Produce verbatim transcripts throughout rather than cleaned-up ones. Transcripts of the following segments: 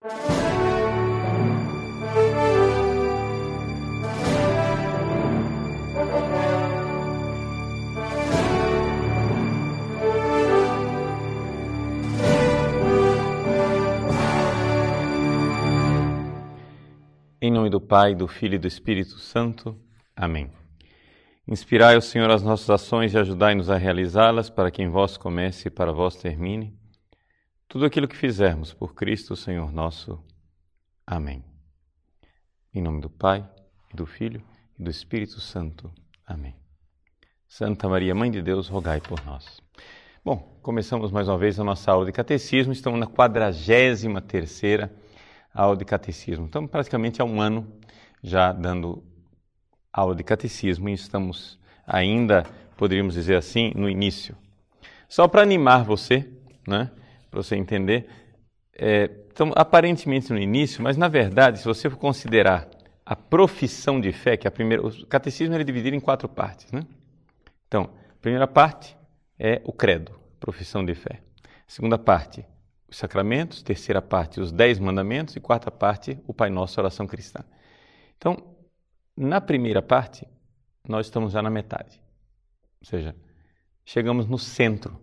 Em nome do Pai, do Filho e do Espírito Santo. Amém. Inspirai, ó Senhor, as nossas ações e ajudai-nos a realizá-las, para que em vós comece e para vós termine tudo aquilo que fizermos por Cristo, Senhor nosso. Amém. Em nome do Pai, e do Filho e do Espírito Santo. Amém. Santa Maria, Mãe de Deus, rogai por nós. Bom, começamos mais uma vez a nossa aula de catecismo. Estamos na quadragésima terceira aula de catecismo. Estamos praticamente há um ano já dando aula de catecismo e estamos ainda, poderíamos dizer assim, no início. Só para animar você, né, para você entender, é, estamos aparentemente no início, mas na verdade, se você for considerar a profissão de fé, que é a primeira, o catecismo é dividido em quatro partes, né? Então, a primeira parte é o credo, profissão de fé. A segunda parte, os sacramentos. Terceira parte, os dez mandamentos. E quarta parte, o Pai Nosso, a oração cristã. Então, na primeira parte, nós estamos já na metade. Ou seja, chegamos no centro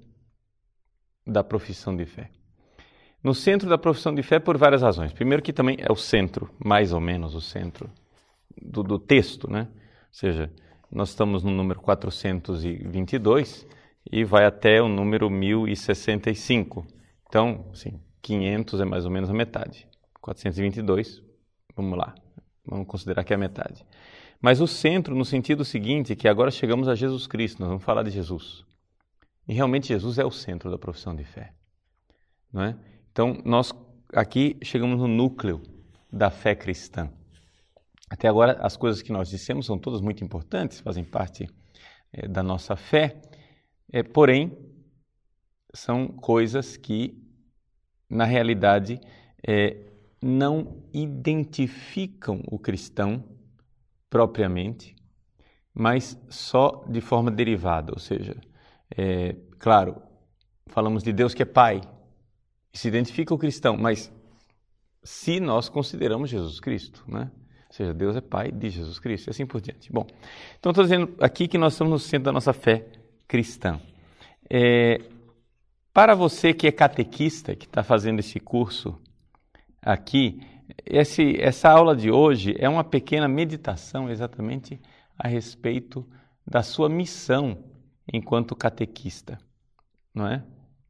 da profissão de fé. No centro da profissão de fé por várias razões. Primeiro que também é o centro, mais ou menos o centro do, do texto, né? Ou seja, nós estamos no número quatrocentos e vinte e dois e vai até o número mil e sessenta e cinco. Então, assim, quinhentos é mais ou menos a metade. quatrocentos e vinte e dois, vamos lá, vamos considerar que é a metade. Mas o centro no sentido seguinte, que agora chegamos a Jesus Cristo, nós vamos falar de Jesus. E realmente Jesus é o centro da profissão de fé, não é? Então, nós aqui chegamos no núcleo da fé cristã. Até agora, as coisas que nós dissemos são todas muito importantes, fazem parte é, da nossa fé, é, porém, são coisas que, na realidade, é, não identificam o cristão propriamente, mas só de forma derivada. Ou seja, é, claro, falamos de Deus que é Pai, se identifica o cristão, mas se nós consideramos Jesus Cristo, né? Ou seja, Deus é Pai de Jesus Cristo e assim por diante. Bom, então estou dizendo aqui que nós estamos no centro da nossa fé cristã. É, Para você que é catequista, que está fazendo esse curso aqui, esse, essa aula de hoje é uma pequena meditação exatamente a respeito da sua missão enquanto catequista, não é?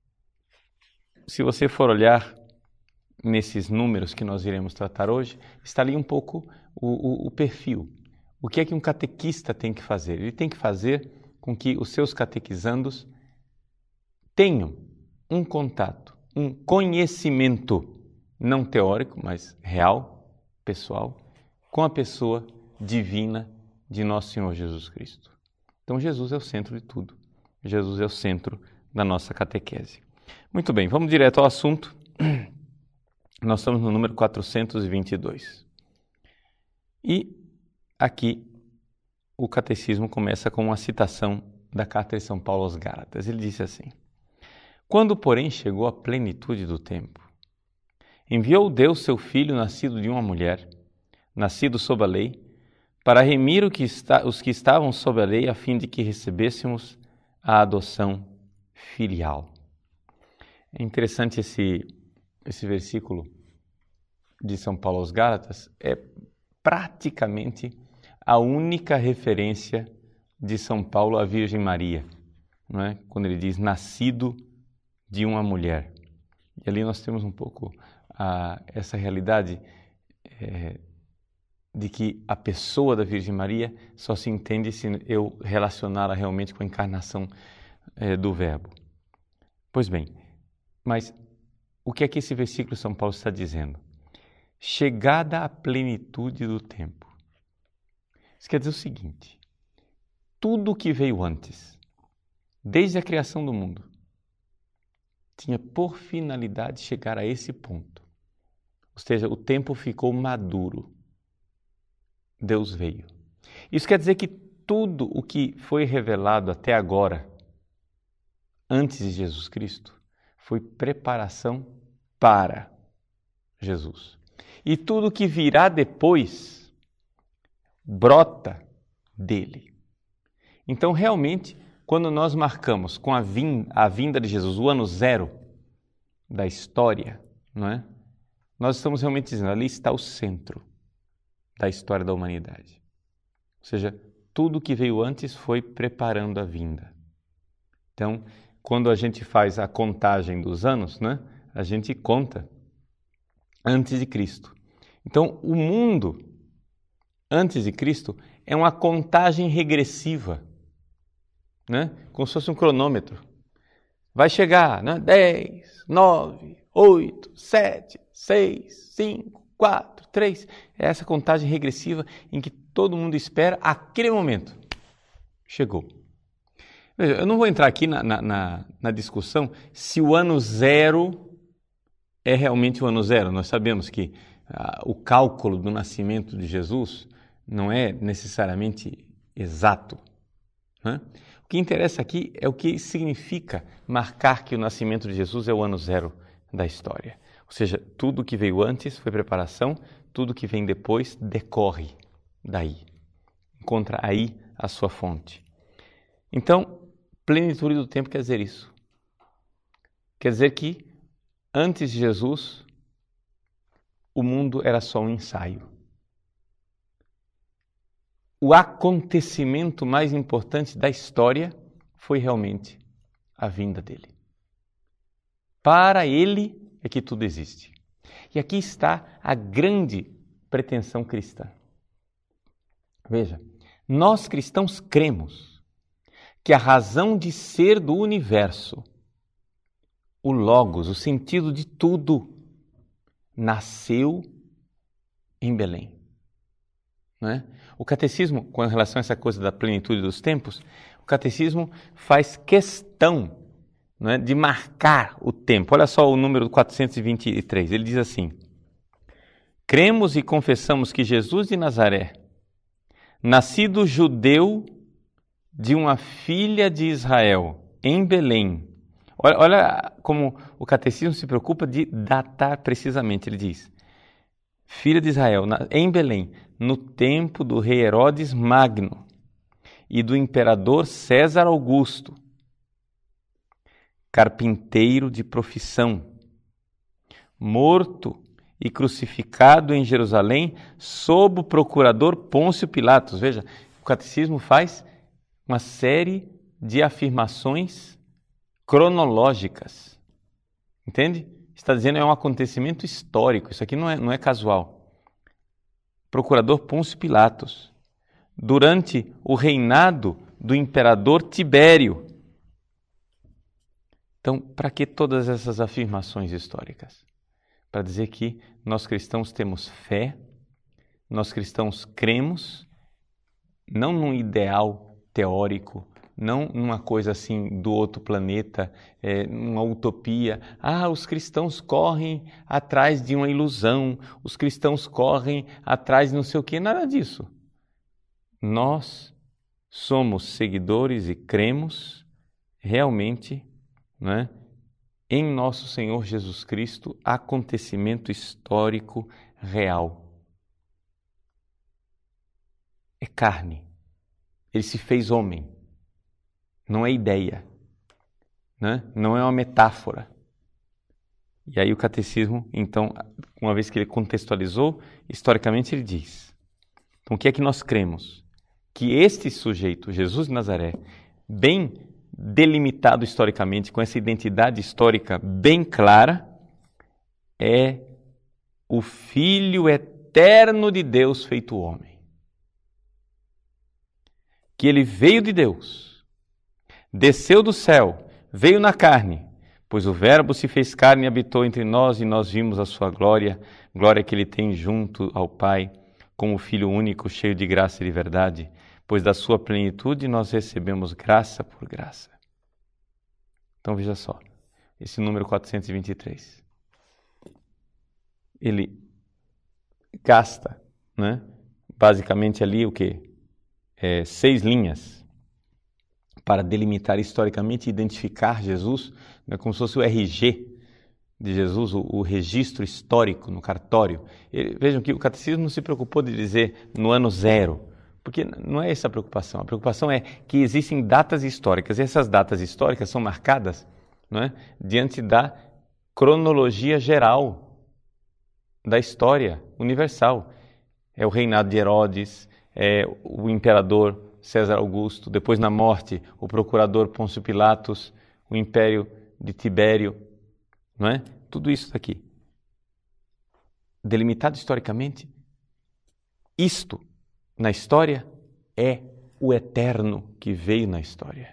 Se você for olhar nesses números que nós iremos tratar hoje, está ali um pouco o, o, o perfil. O que é que um catequista tem que fazer? Ele tem que fazer com que os seus catequizandos tenham um contato, um conhecimento, não teórico, mas real, pessoal, com a pessoa divina de Nosso Senhor Jesus Cristo. Então, Jesus é o centro de tudo. Jesus é o centro da nossa catequese. Muito bem, vamos direto ao assunto. Nós estamos no número quatrocentos e vinte e dois. E aqui o catecismo começa com uma citação da carta de São Paulo aos Gálatas. Ele disse assim: quando, porém, chegou a plenitude do tempo, enviou Deus seu Filho, nascido de uma mulher, nascido sob a lei, para remir o que está, os que estavam sob a lei, a fim de que recebêssemos a adoção filial. É interessante esse, esse versículo de São Paulo aos Gálatas, é praticamente a única referência de São Paulo à Virgem Maria, não é? Quando ele diz nascido de uma mulher. E ali nós temos um pouco a, essa realidade é, de que a pessoa da Virgem Maria só se entende se eu relacioná-la realmente com a encarnação é, do Verbo. Pois bem, mas o que é que esse versículo de São Paulo está dizendo? Chegada à plenitude do tempo. Isso quer dizer o seguinte: tudo o que veio antes, desde a criação do mundo, tinha por finalidade chegar a esse ponto. Ou seja, o tempo ficou maduro. Deus veio. Isso quer dizer que tudo o que foi revelado até agora, antes de Jesus Cristo, foi preparação para Jesus. E tudo que virá depois brota dele. Então, realmente, quando nós marcamos com a vinda, a vinda de Jesus, o ano zero da história, não é? Nós estamos realmente dizendo, ali está o centro da história da humanidade. Ou seja, tudo que veio antes foi preparando a vinda. Então, quando a gente faz a contagem dos anos, né, a gente conta antes de Cristo. Então, o mundo antes de Cristo é uma contagem regressiva, né, como se fosse um cronômetro. Vai chegar, né, dez, nove, oito, sete, seis, cinco, quatro, três. É essa contagem regressiva em que todo mundo espera aquele momento. Chegou. Veja, eu não vou entrar aqui na, na, na, na discussão se o ano zero é realmente o ano zero. Nós sabemos que ah, o cálculo do nascimento de Jesus não é necessariamente exato, né? O que interessa aqui é o que significa marcar que o nascimento de Jesus é o ano zero da história. Ou seja, tudo que veio antes foi preparação, tudo que vem depois decorre daí. Encontra aí a sua fonte. Então, plenitude do tempo quer dizer isso. Quer dizer que antes de Jesus, o mundo era só um ensaio. O acontecimento mais importante da história foi realmente a vinda dele. Para ele é que tudo existe. E aqui está a grande pretensão cristã. Veja, nós cristãos cremos que a razão de ser do universo, o Logos, o sentido de tudo, nasceu em Belém. Não é? O catecismo, com relação a essa coisa da plenitude dos tempos, o catecismo faz questão, não é, de marcar o tempo. Olha só o número quatrocentos e vinte e três. Ele diz assim: cremos e confessamos que Jesus de Nazaré, nascido judeu de uma filha de Israel, em Belém. Olha, olha como o catecismo se preocupa de datar precisamente. Ele diz: filha de Israel, em Belém, no tempo do rei Herodes Magno e do imperador César Augusto, carpinteiro de profissão, morto e crucificado em Jerusalém sob o procurador Pôncio Pilatos. Veja, o catecismo faz uma série de afirmações cronológicas. Entende? Está dizendo que é um acontecimento histórico. Isso aqui não é, não é casual. Procurador Pôncio Pilatos, durante o reinado do imperador Tibério. Então, para que todas essas afirmações históricas? Para dizer que nós cristãos temos fé, nós cristãos cremos, não num ideal teórico, não numa coisa assim do outro planeta, é, uma utopia. Ah, os cristãos correm atrás de uma ilusão, os cristãos correm atrás de não sei o quê, nada disso. Nós somos seguidores e cremos realmente, né, em nosso Senhor Jesus Cristo, acontecimento histórico real. É carne. Ele se fez homem. Não é ideia, né? Não é uma metáfora. E aí o catecismo, então, uma vez que ele contextualizou, historicamente ele diz: então o que é que nós cremos? Que este sujeito, Jesus de Nazaré, bem delimitado historicamente, com essa identidade histórica bem clara, é o Filho eterno de Deus feito homem. Que ele veio de Deus, desceu do céu, veio na carne, pois o Verbo se fez carne e habitou entre nós, e nós vimos a sua glória, glória que ele tem junto ao Pai, como Filho único, cheio de graça e de verdade, pois da sua plenitude nós recebemos graça por graça. Então veja só, esse número quatrocentos e vinte e três. Ele gasta, né, basicamente ali o quê? É, seis linhas para delimitar historicamente e identificar Jesus, né, como se fosse o R G de Jesus, o, o registro histórico no cartório. Ele, vejam que o catecismo não se preocupou de dizer no ano zero, porque não é essa a preocupação. A preocupação é que existem datas históricas, e essas datas históricas são marcadas, não é, diante da cronologia geral da história universal. É o reinado de Herodes, é o imperador César Augusto, depois na morte o procurador Pôncio Pilatos, o império de Tibério, não é? Tudo isso daqui, delimitado historicamente. Isto, na história, é o eterno que veio na história.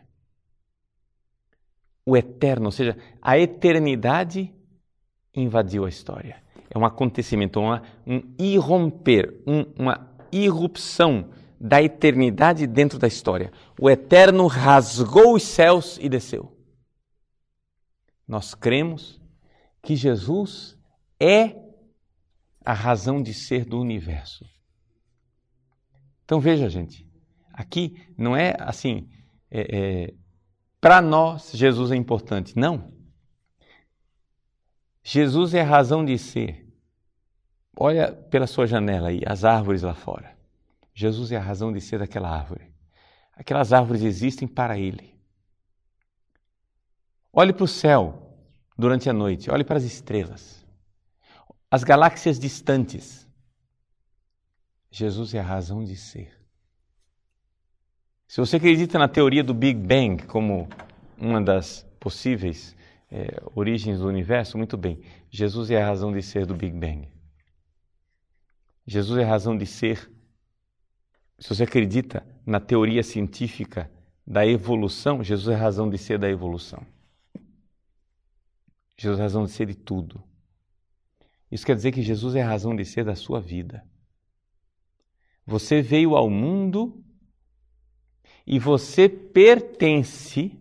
O eterno, ou seja, a eternidade invadiu a história. É um acontecimento, uma, um irromper, um, uma irrupção da eternidade dentro da história. O eterno rasgou os céus e desceu. Nós cremos que Jesus é a razão de ser do universo. Então veja, gente, aqui não é assim, é, é, para nós Jesus é importante. Não. Jesus é a razão de ser. Olha pela sua janela aí, as árvores lá fora. Jesus é a razão de ser daquela árvore. Aquelas árvores existem para Ele. Olhe para o céu durante a noite, olhe para as estrelas, as galáxias distantes. Jesus é a razão de ser. Se você acredita na teoria do Big Bang como uma das possíveis é, origens do universo, muito bem. Jesus é a razão de ser do Big Bang. Jesus é a razão de ser. Se você acredita na teoria científica da evolução, Jesus é a razão de ser da evolução. Jesus é a razão de ser de tudo. Isso quer dizer que Jesus é a razão de ser da sua vida. Você veio ao mundo e você pertence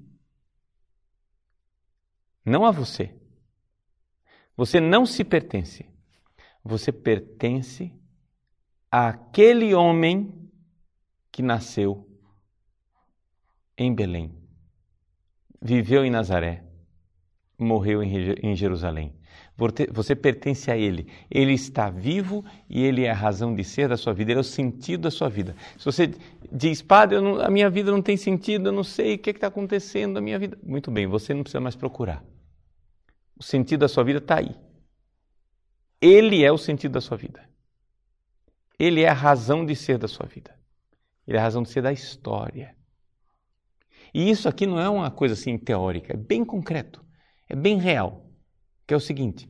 não a você. Você não se pertence. Você pertence àquele homem que nasceu em Belém, viveu em Nazaré, morreu em Jerusalém. Você pertence a Ele. Ele está vivo e Ele é a razão de ser da sua vida. Ele é o sentido da sua vida. Se você diz, padre, eu não, a minha vida não tem sentido, eu não sei o que está acontecendo na minha vida. Muito bem, você não precisa mais procurar. O sentido da sua vida está aí. Ele é o sentido da sua vida. Ele é a razão de ser da sua vida. Ele é a razão de ser da história. E isso aqui não é uma coisa assim teórica, é bem concreto, é bem real. Que é o seguinte,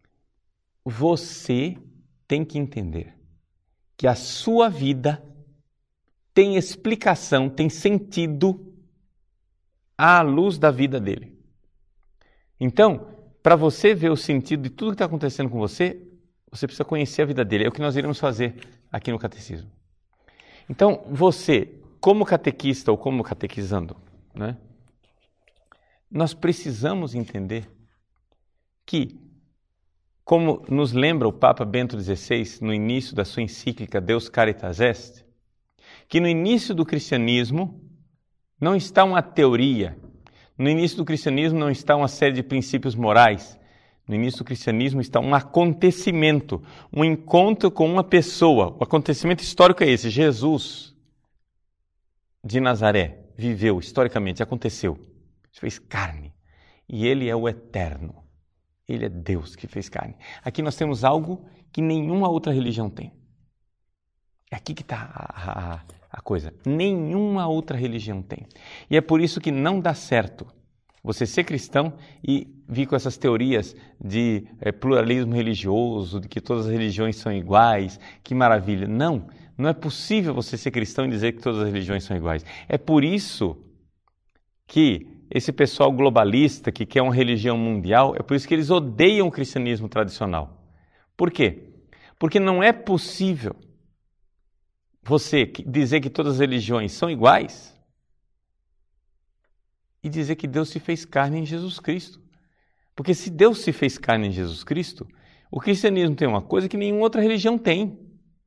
você tem que entender que a sua vida tem explicação, tem sentido à luz da vida dele. Então, para você ver o sentido de tudo que está acontecendo com você, você precisa conhecer a vida dele. É o que nós iremos fazer aqui no Catecismo. Então, você, como catequista ou como catequizando, né, nós precisamos entender que, como nos lembra o Papa Bento dezesseis no início da sua encíclica Deus Caritas Est, que no início do cristianismo não está uma teoria, no início do cristianismo não está uma série de princípios morais, no início do cristianismo está um acontecimento, um encontro com uma pessoa. O acontecimento histórico é esse, Jesus de Nazaré viveu historicamente, aconteceu, fez carne, e Ele é o eterno. Ele é Deus que fez carne. Aqui nós temos algo que nenhuma outra religião tem. É aqui que está a, a, a coisa. Nenhuma outra religião tem. E é por isso que não dá certo você ser cristão e vir com essas teorias de é, pluralismo religioso, de que todas as religiões são iguais, que maravilha. Não, não é possível você ser cristão e dizer que todas as religiões são iguais. É por isso que esse pessoal globalista que quer uma religião mundial, é por isso que eles odeiam o cristianismo tradicional. Por quê? Porque não é possível você dizer que todas as religiões são iguais e dizer que Deus se fez carne em Jesus Cristo. Porque se Deus se fez carne em Jesus Cristo, o cristianismo tem uma coisa que nenhuma outra religião tem.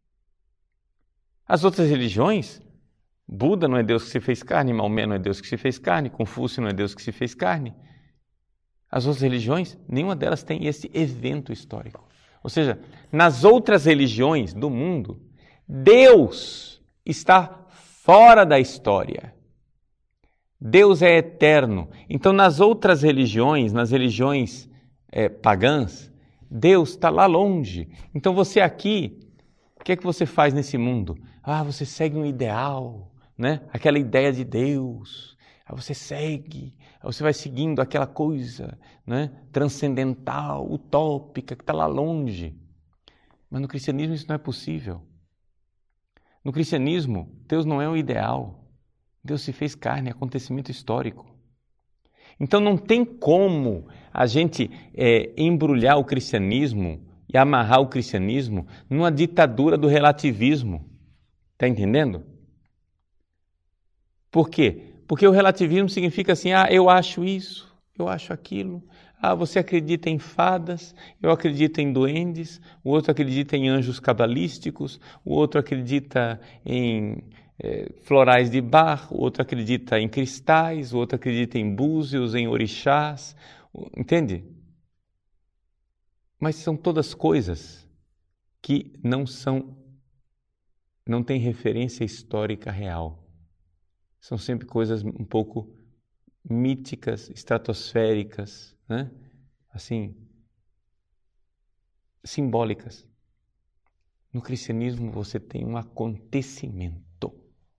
As outras religiões, Buda não é Deus que se fez carne, Maomé não é Deus que se fez carne, Confúcio não é Deus que se fez carne. As outras religiões, nenhuma delas tem esse evento histórico. Ou seja, nas outras religiões do mundo, Deus está fora da história. Deus é eterno. Então, nas outras religiões, nas religiões é, pagãs, Deus está lá longe. Então, você aqui, o que é que você faz nesse mundo? Ah, você segue um ideal, né? Aquela ideia de Deus. Aí você segue, aí você vai seguindo aquela coisa, né? Transcendental, utópica, que está lá longe. Mas no cristianismo isso não é possível. No cristianismo, Deus não é o ideal. Deus se fez carne, é acontecimento histórico. Então não tem como a gente é, embrulhar o cristianismo e amarrar o cristianismo numa ditadura do relativismo. Está entendendo? Por quê? Porque o relativismo significa assim, ah, eu acho isso, eu acho aquilo. Ah, você acredita em fadas, eu acredito em duendes, o outro acredita em anjos cabalísticos, o outro acredita em eh, florais de Bach, o outro acredita em cristais, o outro acredita em búzios, em orixás, entende? Mas são todas coisas que não são, não têm referência histórica real. São sempre coisas um pouco míticas, estratosféricas, né? Assim, simbólicas. No cristianismo você tem um acontecimento.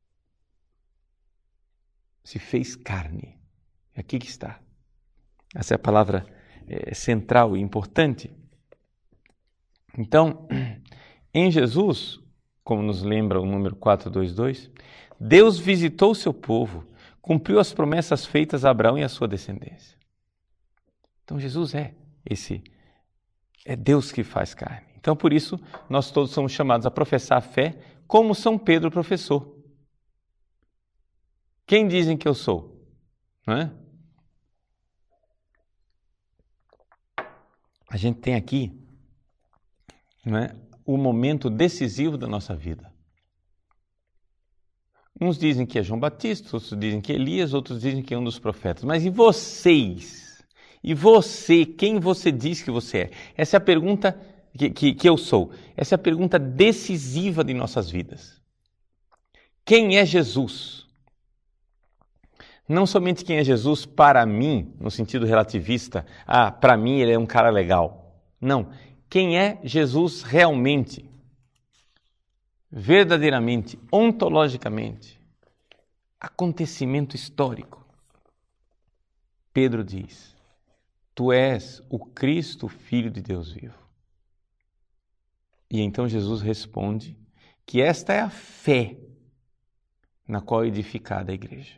Se fez carne. Aqui que está. Essa é a palavra é, central e importante. Então, em Jesus, como nos lembra o número quatrocentos e vinte e dois, Deus visitou o seu povo, cumpriu as promessas feitas a Abraão e a sua descendência. Então Jesus é esse, é Deus que faz carne. Então por isso nós todos somos chamados a professar a fé como São Pedro professou. Quem dizem que eu sou? Não é? A gente tem aqui, não é, o momento decisivo da nossa vida. Uns dizem que é João Batista, outros dizem que é Elias, outros dizem que é um dos profetas. Mas e vocês? E você? Quem você diz que você é? Essa é a pergunta que, que, que eu sou. Essa é a pergunta decisiva de nossas vidas. Quem é Jesus? Não somente quem é Jesus para mim, no sentido relativista. Ah, para mim ele é um cara legal. Não. Quem é Jesus realmente? Verdadeiramente, ontologicamente, acontecimento histórico. Pedro diz, tu és o Cristo, Filho de Deus vivo. E então Jesus responde que esta é a fé na qual é edificada a igreja.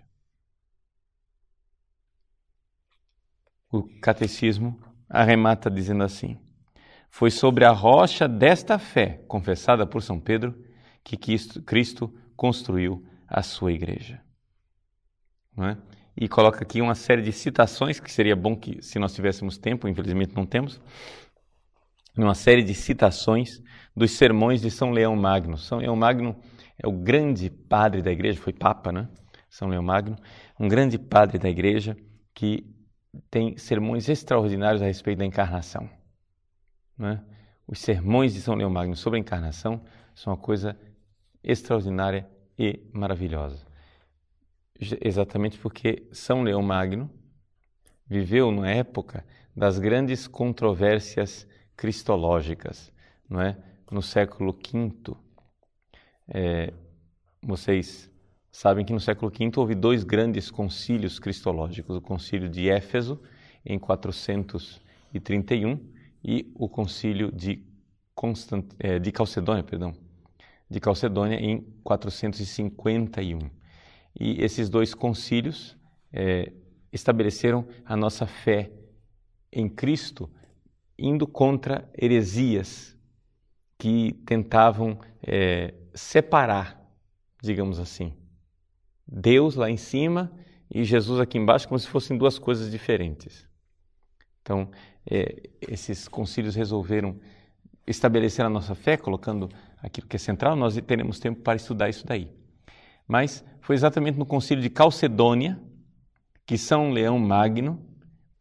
O catecismo arremata dizendo assim, foi sobre a rocha desta fé, confessada por São Pedro, que Cristo construiu a sua igreja. Não é? E coloca aqui uma série de citações, que seria bom que se nós tivéssemos tempo, infelizmente não temos, uma série de citações dos sermões de São Leão Magno. São Leão Magno é o grande padre da igreja, foi papa, né? São Leão Magno, um grande padre da igreja que tem sermões extraordinários a respeito da encarnação. Não é? Os sermões de São Leão Magno sobre a encarnação são uma coisa extraordinária e maravilhosa. Exatamente porque São Leão Magno viveu numa época das grandes controvérsias cristológicas, não é? No século quinto. É, vocês sabem que no século quinto houve dois grandes concílios cristológicos, o concílio de Éfeso, em quatrocentos e trinta e um, e o concílio de, Constant... é, de Calcedônia, perdão, de Calcedônia em quatrocentos e cinquenta e um. E esses dois concílios é, estabeleceram a nossa fé em Cristo, indo contra heresias que tentavam é, separar, digamos assim, Deus lá em cima e Jesus aqui embaixo, como se fossem duas coisas diferentes. Então, é, esses concílios resolveram estabelecer a nossa fé, colocando aquilo que é central. Nós teremos tempo para estudar isso daí. Mas foi exatamente no concílio de Calcedônia que São Leão Magno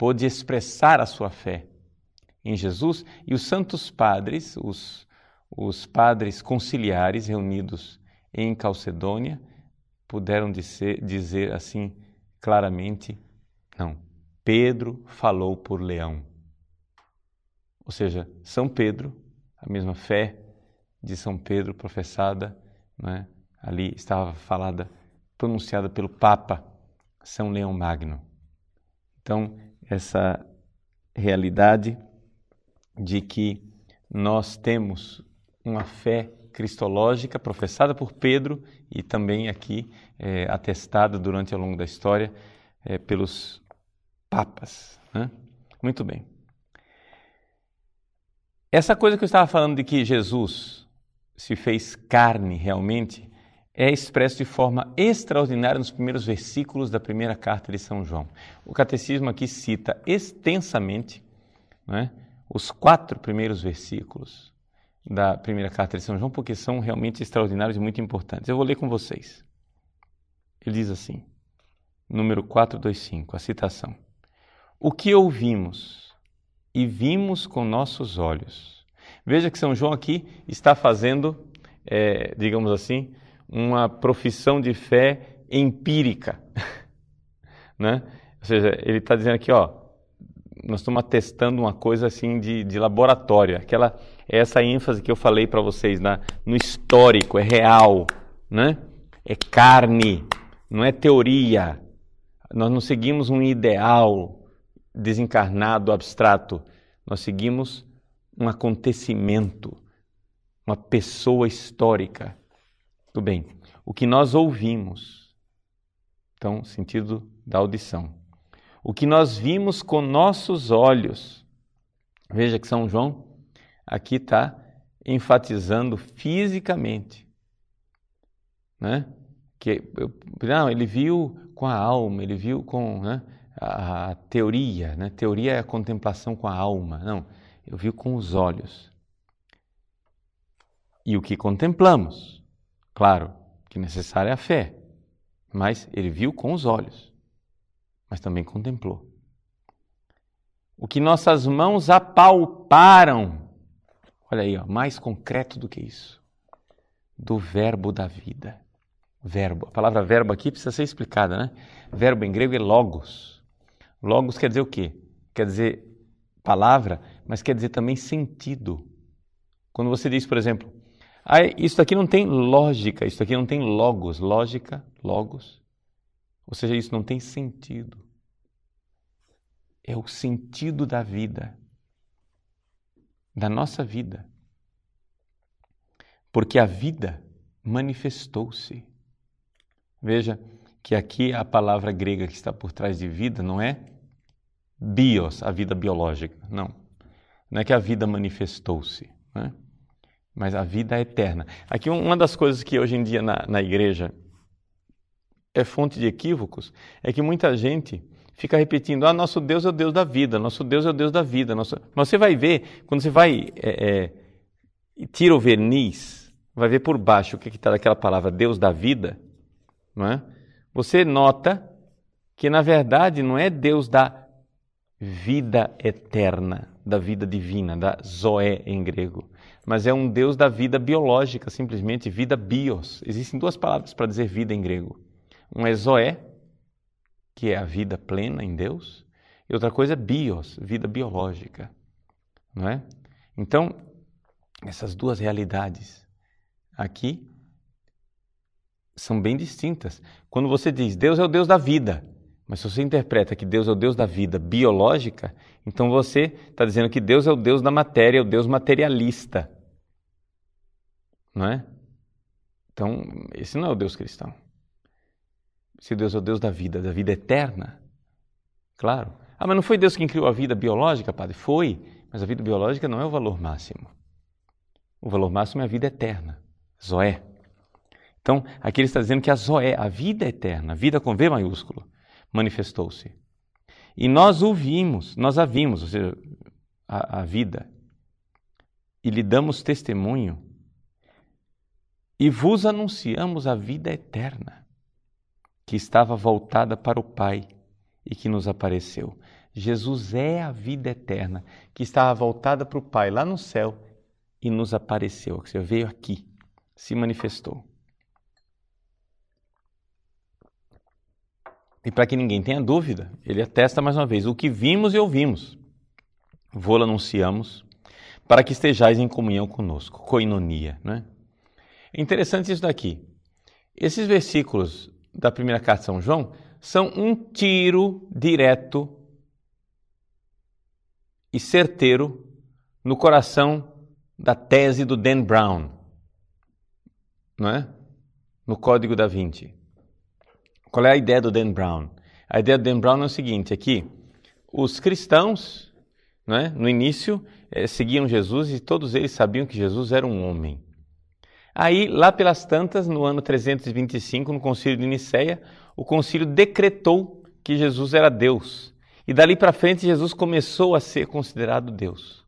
pôde expressar a sua fé em Jesus, e os santos padres, os, os padres conciliares reunidos em Calcedônia, puderam dizer, dizer assim claramente, não, Pedro falou por Leão. Ou seja, São Pedro, a mesma fé de São Pedro professada, né, ali estava falada, pronunciada pelo Papa São Leão Magno. Então, essa realidade de que nós temos uma fé cristológica professada por Pedro e também aqui é, atestada durante ao longo da história é, pelos papas, né? Muito bem. Essa coisa que eu estava falando de que Jesus se fez carne realmente é expresso de forma extraordinária nos primeiros versículos da primeira carta de São João. O catecismo aqui cita extensamente, né, os quatro primeiros versículos da primeira carta de São João, porque são realmente extraordinários e muito importantes. Eu vou ler com vocês. Ele diz assim, número quatrocentos e vinte e cinco, a citação. O que ouvimos e vimos com nossos olhos. Veja que São João aqui está fazendo, é, digamos assim, uma profissão de fé empírica, né? Ou seja, ele está dizendo aqui, ó, nós estamos atestando uma coisa assim de, de laboratório, aquela, essa ênfase que eu falei para vocês na, no histórico, é real, né? É carne, não é teoria. Nós não seguimos um ideal desencarnado, abstrato, nós seguimos um acontecimento, uma pessoa histórica. Tudo bem. O que nós ouvimos, então, sentido da audição. O que nós vimos com nossos olhos. Veja que São João aqui está enfatizando fisicamente, né? Que, não, ele viu com a alma, ele viu com, né, a, a teoria, né? Teoria é a contemplação com a alma. Não, eu vi com os olhos. E o que contemplamos? Claro que necessária é a fé, mas ele viu com os olhos, mas também contemplou. O que nossas mãos apalparam, olha aí, ó, mais concreto do que isso, do verbo da vida. Verbo, a palavra verbo aqui precisa ser explicada, né? Verbo em grego é logos. Logos quer dizer o quê? Quer dizer palavra, mas quer dizer também sentido. Quando você diz, por exemplo, ah, isso aqui não tem lógica, isso aqui não tem logos, lógica, logos, ou seja, isso não tem sentido. É o sentido da vida, da nossa vida. Porque a vida manifestou-se. Veja que aqui a palavra grega que está por trás de vida não é bios, a vida biológica, não. Não é que a vida manifestou-se, né? Mas a vida é eterna. Aqui uma das coisas que hoje em dia na, na igreja é fonte de equívocos é que muita gente fica repetindo, ah, nosso Deus é o Deus da vida, nosso Deus é o Deus da vida. Nosso... Mas você vai ver, quando você vai, é, é, tira o verniz, vai ver por baixo o que está daquela palavra Deus da vida, não é? Você nota que na verdade não é Deus da vida eterna, da vida divina, da zoé em grego, mas é um Deus da vida biológica, simplesmente vida bios. Existem duas palavras para dizer vida em grego. Um é zoé, que é a vida plena em Deus, e outra coisa é bios, vida biológica, não é? Então, essas duas realidades aqui são bem distintas. Quando você diz Deus é o Deus da vida, mas se você interpreta que Deus é o Deus da vida biológica, então você está dizendo que Deus é o Deus da matéria, é o Deus materialista. Não é? Então, esse não é o Deus cristão. Se Deus é o Deus da vida, da vida eterna, claro. Ah, mas não foi Deus quem criou a vida biológica, padre? Foi, mas a vida biológica não é o valor máximo. O valor máximo é a vida eterna, zoé. Então, aqui ele está dizendo que a zoé, a vida eterna, a vida com V maiúsculo, manifestou-se. E nós o vimos, nós a vimos, ou seja, a, a vida, e lhe damos testemunho, e vos anunciamos a vida eterna, que estava voltada para o Pai e que nos apareceu. Jesus é a vida eterna que estava voltada para o Pai lá no céu e nos apareceu. Você veio aqui, se manifestou. E para que ninguém tenha dúvida, ele atesta mais uma vez: o que vimos e ouvimos, vô-lo anunciamos, para que estejais em comunhão conosco. Koinonia, né? É interessante isso daqui. Esses versículos da primeira carta de São João são um tiro direto e certeiro no coração da tese do Dan Brown, não é? No Código da Vinci. Qual é a ideia do Dan Brown? A ideia do Dan Brown é o seguinte: aqui, os cristãos, não é, no início, eh, seguiam Jesus e todos eles sabiam que Jesus era um homem. Aí, lá pelas tantas, no ano trezentos e vinte e cinco, no Concílio de Nicéia, o concílio decretou que Jesus era Deus. E dali para frente, Jesus começou a ser considerado Deus.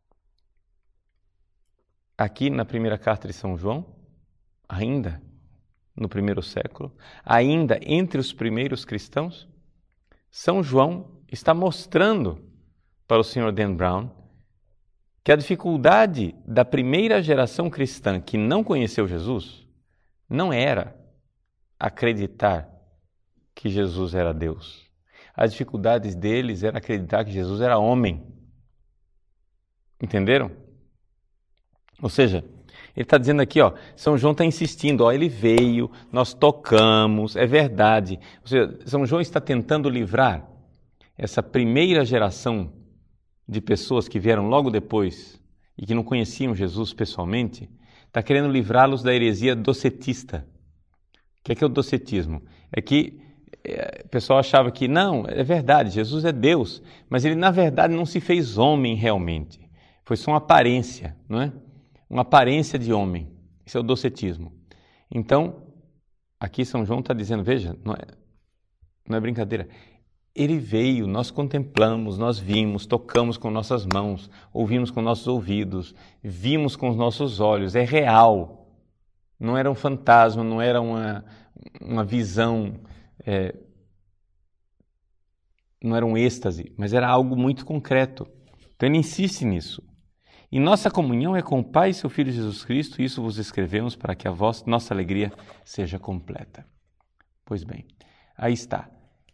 Aqui na primeira carta de São João, ainda no primeiro século, ainda entre os primeiros cristãos, São João está mostrando para o senhor Dan Brown que a dificuldade da primeira geração cristã que não conheceu Jesus não era acreditar que Jesus era Deus. As dificuldades deles era acreditar que Jesus era homem. Entenderam? Ou seja, ele está dizendo aqui, ó, São João está insistindo, ó, ele veio, nós tocamos, é verdade. Ou seja, São João está tentando livrar essa primeira geração de pessoas que vieram logo depois e que não conheciam Jesus pessoalmente, está querendo livrá-los da heresia docetista. O que é, que é o docetismo? É que é, o pessoal achava que, não, é verdade, Jesus é Deus, mas ele na verdade não se fez homem realmente. Foi só uma aparência, não é? Uma aparência de homem. Isso é o docetismo. Então, aqui São João está dizendo, veja, não é, não é brincadeira. Ele veio, nós contemplamos, nós vimos, tocamos com nossas mãos, ouvimos com nossos ouvidos, vimos com os nossos olhos. É real. Não era um fantasma, não era uma, uma visão, é, não era um êxtase, mas era algo muito concreto. Então ele insiste nisso. E nossa comunhão é com o Pai e seu Filho Jesus Cristo, e isso vos escrevemos para que a vossa, nossa alegria seja completa. Pois bem, aí está.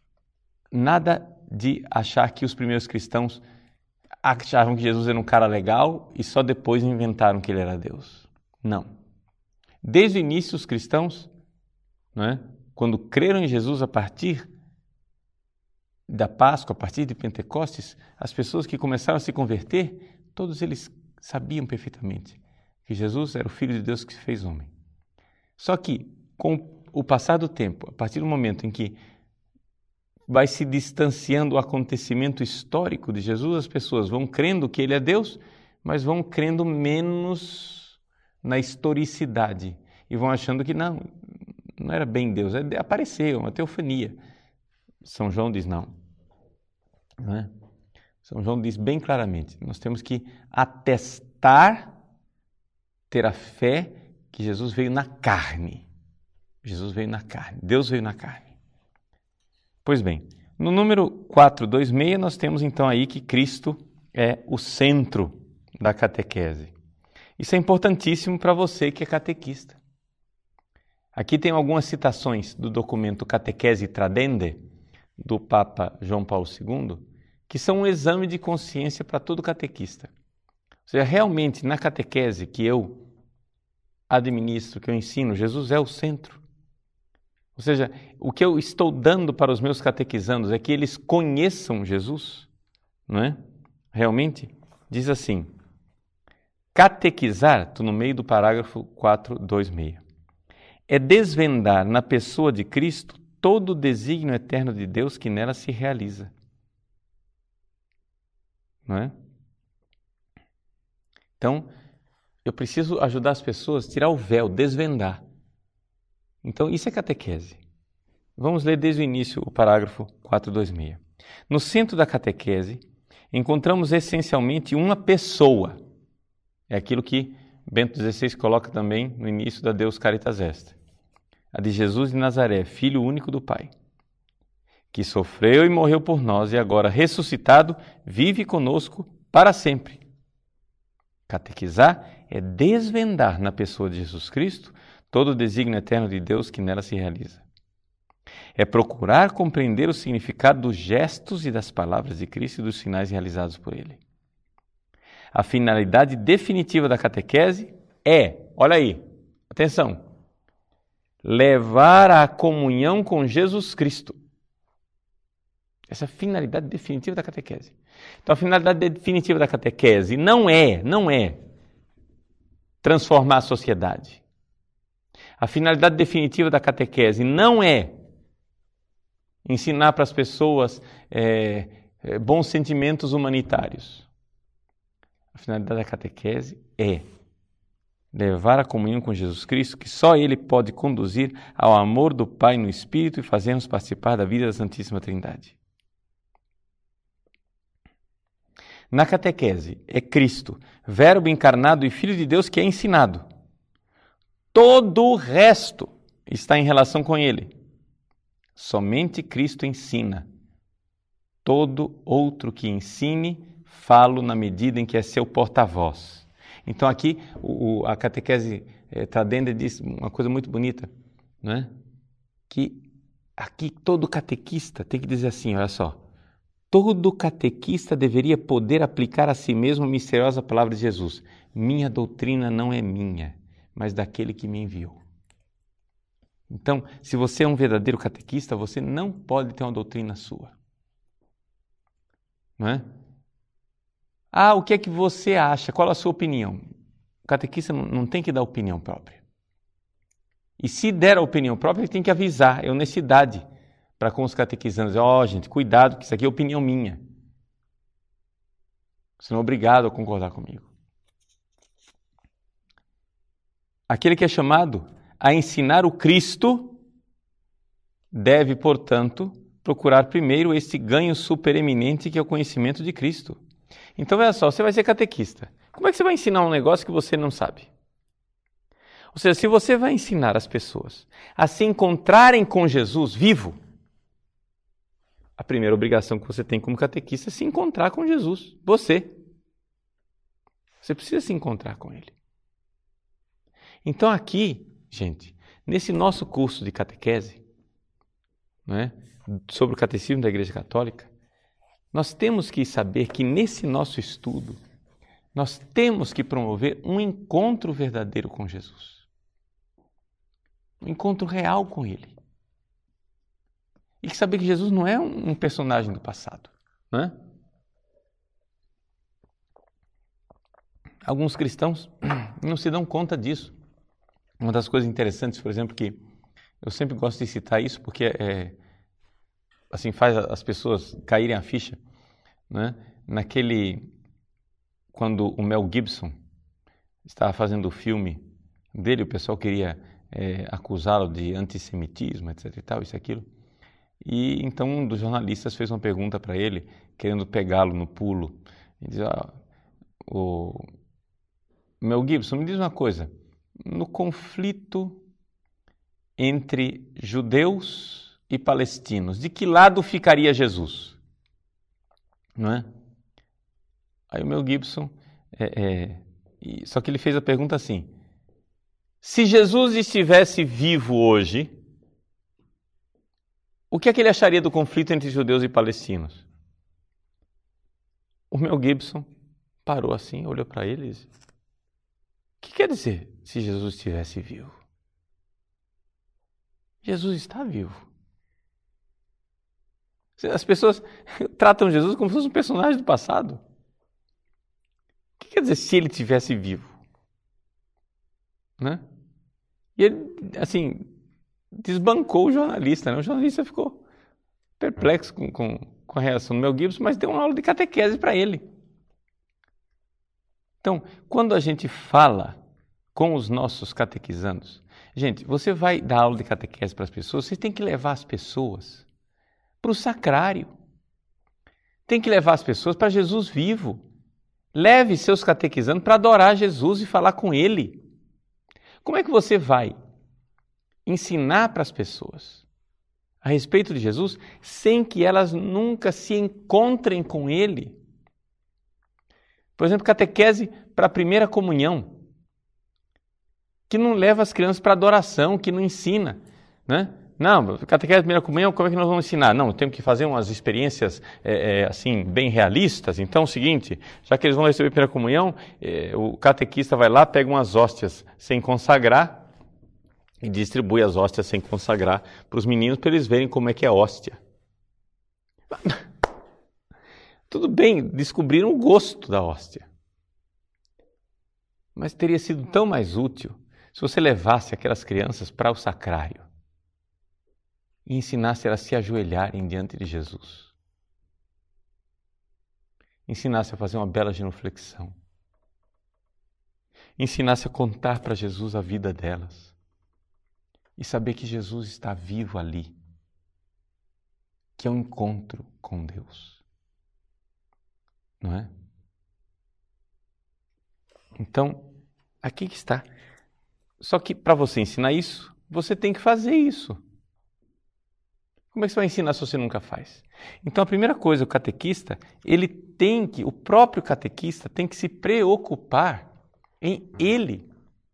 Nada de achar que os primeiros cristãos achavam que Jesus era um cara legal e só depois inventaram que ele era Deus. Não. Desde o início, os cristãos, não é, quando creram em Jesus a partir da Páscoa, a partir de Pentecostes, as pessoas que começaram a se converter, todos eles sabiam perfeitamente que Jesus era o Filho de Deus que se fez homem. Só que, com o passar do tempo, a partir do momento em que vai se distanciando o acontecimento histórico de Jesus, as pessoas vão crendo que ele é Deus, mas vão crendo menos na historicidade e vão achando que não, não era bem Deus, é, apareceu, uma teofania. São João diz não, não é? São João diz bem claramente, nós temos que atestar, ter a fé que Jesus veio na carne. Jesus veio na carne, Deus veio na carne. Pois bem, no número quatrocentos e vinte e seis nós temos então aí que Cristo é o centro da catequese. Isso é importantíssimo para você que é catequista. Aqui tem algumas citações do documento Catequese Tradende, do Papa João Paulo segundo, que são um exame de consciência para todo catequista. Ou seja, realmente na catequese que eu administro, que eu ensino, Jesus é o centro. Ou seja, o que eu estou dando para os meus catequizandos é que eles conheçam Jesus, não é? Realmente, diz assim, catequizar, estou no meio do parágrafo quatrocentos e vinte e seis, é desvendar na pessoa de Cristo todo o desígnio eterno de Deus que nela se realiza. Não é? Então, eu preciso ajudar as pessoas a tirar o véu, desvendar. Então, isso é catequese. Vamos ler desde o início o parágrafo quatrocentos e vinte e seis. No centro da catequese, encontramos essencialmente uma pessoa. É aquilo que Bento dezesseis coloca também no início da Deus Caritas Est. A de Jesus de Nazaré, Filho único do Pai, que sofreu e morreu por nós e agora ressuscitado, vive conosco para sempre. Catequizar é desvendar na pessoa de Jesus Cristo todo o desígnio eterno de Deus que nela se realiza. É procurar compreender o significado dos gestos e das palavras de Cristo e dos sinais realizados por Ele. A finalidade definitiva da catequese é, olha aí, atenção, levar à comunhão com Jesus Cristo. Essa é a finalidade definitiva da catequese. Então, a finalidade definitiva da catequese não é, não é transformar a sociedade. A finalidade definitiva da catequese não é ensinar para as pessoas é, é, bons sentimentos humanitários. A finalidade da catequese é levar a comunhão com Jesus Cristo, que só Ele pode conduzir ao amor do Pai no Espírito e fazer-nos participar da vida da Santíssima Trindade. Na catequese é Cristo, Verbo encarnado e Filho de Deus, que é ensinado. Todo o resto está em relação com Ele. Somente Cristo ensina. Todo outro que ensine, falo na medida em que é seu porta-voz. Então aqui o, a catequese é, Tradende diz uma coisa muito bonita, não é? Que aqui todo catequista tem que dizer assim, olha só, todo catequista deveria poder aplicar a si mesmo a misteriosa palavra de Jesus. Minha doutrina não é minha, mas daquele que me enviou. Então, se você é um verdadeiro catequista, você não pode ter uma doutrina sua. Não é? Ah, o que é que você acha? Qual a sua opinião? O catequista não, não tem que dar opinião própria. E se der a opinião própria, ele tem que avisar, é honestidade para com os catequizandos. Ó, oh, gente, cuidado, que isso aqui é opinião minha. Você não é obrigado a concordar comigo. Aquele que é chamado a ensinar o Cristo deve, portanto, procurar primeiro esse ganho supereminente que é o conhecimento de Cristo. Então, veja só, você vai ser catequista. Como é que você vai ensinar um negócio que você não sabe? Ou seja, se você vai ensinar as pessoas a se encontrarem com Jesus vivo, a primeira obrigação que você tem como catequista é se encontrar com Jesus, você. Você precisa se encontrar com Ele. Então aqui, gente, nesse nosso curso de catequese, não é, sobre o catecismo da Igreja Católica, nós temos que saber que nesse nosso estudo, nós temos que promover um encontro verdadeiro com Jesus. Um encontro real com Ele. E que saber que Jesus não é um personagem do passado, não é? Alguns cristãos não se dão conta disso. Uma das coisas interessantes, por exemplo, que eu sempre gosto de citar isso, porque é, assim faz as pessoas caírem a ficha, né? Naquele, quando o Mel Gibson estava fazendo o filme dele, o pessoal queria é, acusá-lo de antissemitismo, etc e tal, isso e aquilo. E então um dos jornalistas fez uma pergunta para ele, querendo pegá-lo no pulo. Ele diz, ah, o Mel Gibson, me diz uma coisa, no conflito entre judeus e palestinos, de que lado ficaria Jesus? Não é? Aí o Mel Gibson, é, é, e, só que ele fez a pergunta assim, se Jesus estivesse vivo hoje, o que é que ele acharia do conflito entre judeus e palestinos? O Mel Gibson parou assim, olhou para ele e disse, o que quer dizer se Jesus estivesse vivo? Jesus está vivo. As pessoas tratam Jesus como se fosse um personagem do passado. O que quer dizer se ele estivesse vivo? Né? E ele, assim, desbancou o jornalista. Né? O jornalista ficou perplexo com, com, com a reação do Mel Gibson, mas deu uma aula de catequese para ele. Então, quando a gente fala com os nossos catequizandos, gente, você vai dar aula de catequese para as pessoas, você tem que levar as pessoas para o sacrário. Tem que levar as pessoas para Jesus vivo. Leve seus catequizandos para adorar Jesus e falar com Ele. Como é que você vai ensinar para as pessoas a respeito de Jesus sem que elas nunca se encontrem com Ele. Por exemplo, catequese para a primeira comunhão, que não leva as crianças para adoração, que não ensina, né? Não, catequese de primeira comunhão, como é que nós vamos ensinar? Não, temos que fazer umas experiências é, é, assim, bem realistas. Então é o seguinte, já que eles vão receber a primeira comunhão, é, o catequista vai lá, pega umas hóstias sem consagrar e distribui as hóstias sem consagrar para os meninos, para eles verem como é que é hóstia. Tudo bem, descobriram o gosto da hóstia. Mas teria sido tão mais útil se você levasse aquelas crianças para o sacrário e ensinasse elas a se ajoelharem diante de Jesus. Ensinasse a fazer uma bela genuflexão. Ensinasse a contar para Jesus a vida delas. E saber que Jesus está vivo ali. Que é um encontro com Deus. Não é? Então, aqui que está. Só que para você ensinar isso, você tem que fazer isso. Como é que você vai ensinar se você nunca faz? Então, a primeira coisa, o catequista, ele tem que, o próprio catequista tem que se preocupar em ele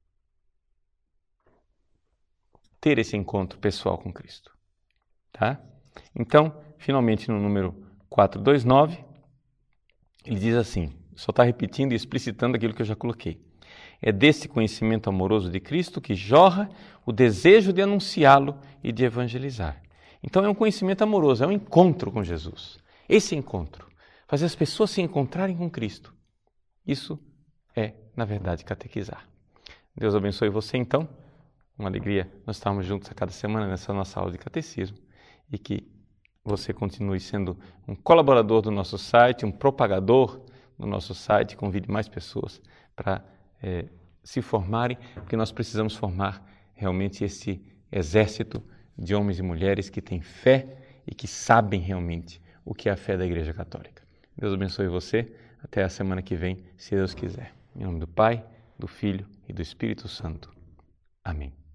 ter esse encontro pessoal com Cristo. Tá? Então, finalmente, no número quatrocentos e vinte e nove, ele diz assim, só está repetindo e explicitando aquilo que eu já coloquei. É desse conhecimento amoroso de Cristo que jorra o desejo de anunciá-lo e de evangelizar. Então é um conhecimento amoroso, é um encontro com Jesus. Esse encontro, fazer as pessoas se encontrarem com Cristo. Isso é, na verdade, catequizar. Deus abençoe você então. Uma alegria nós estarmos juntos a cada semana nessa nossa aula de catecismo e que você continue sendo um colaborador do nosso site, um propagador do nosso site, convide mais pessoas para é, se formarem, porque nós precisamos formar realmente esse exército de homens e mulheres que têm fé e que sabem realmente o que é a fé da Igreja Católica. Deus abençoe você. Até a semana que vem, se Deus quiser. Em nome do Pai, do Filho e do Espírito Santo. Amém.